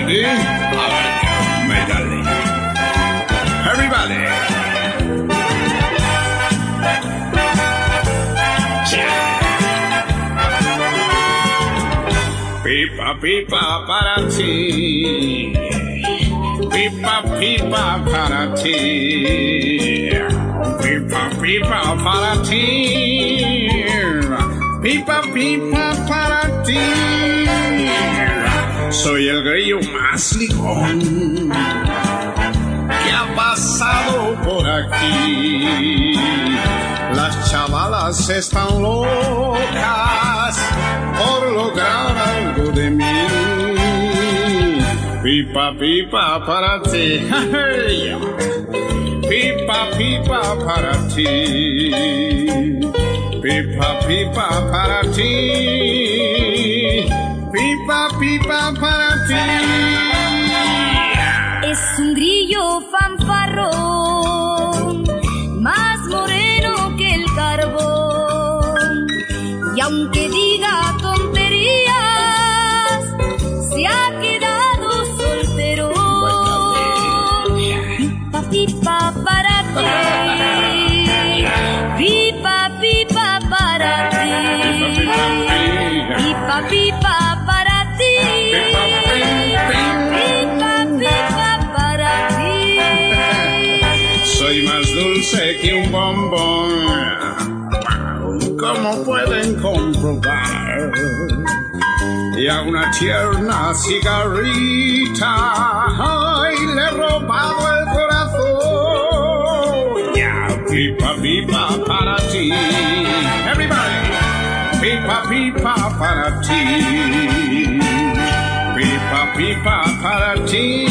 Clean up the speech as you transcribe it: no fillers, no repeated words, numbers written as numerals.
ready? All right, my darling. Everybody. Pipa, pipa para ti. Pipa, pipa para ti. Pipa, pipa para ti. Pipa, pipa para ti. Soy el grillo más ligón que ha pasado por aquí. Las chavalas están locas por lograr algo de mí. Pipa, pipa para ti. Pipa, pipa para ti. Pipa, pipa para ti. Pipa, pipa para ti. Es un grillo fanfarrón, más moreno que el carbón. Y aunque diga tonterías, se ha quedado soltero. Pipa, pipa para ti. Pipa, pipa para ti. Pipa, pipa para ti. Pipa, pipa para ti. Soy más dulce que un bombón, como pueden comprobar. Y a una tierna cigarrita, ay, le he robado el corazón. Yeah, pipa, pipa para ti. Everybody. Pipa, pipa para ti. Pipa, pipa para ti.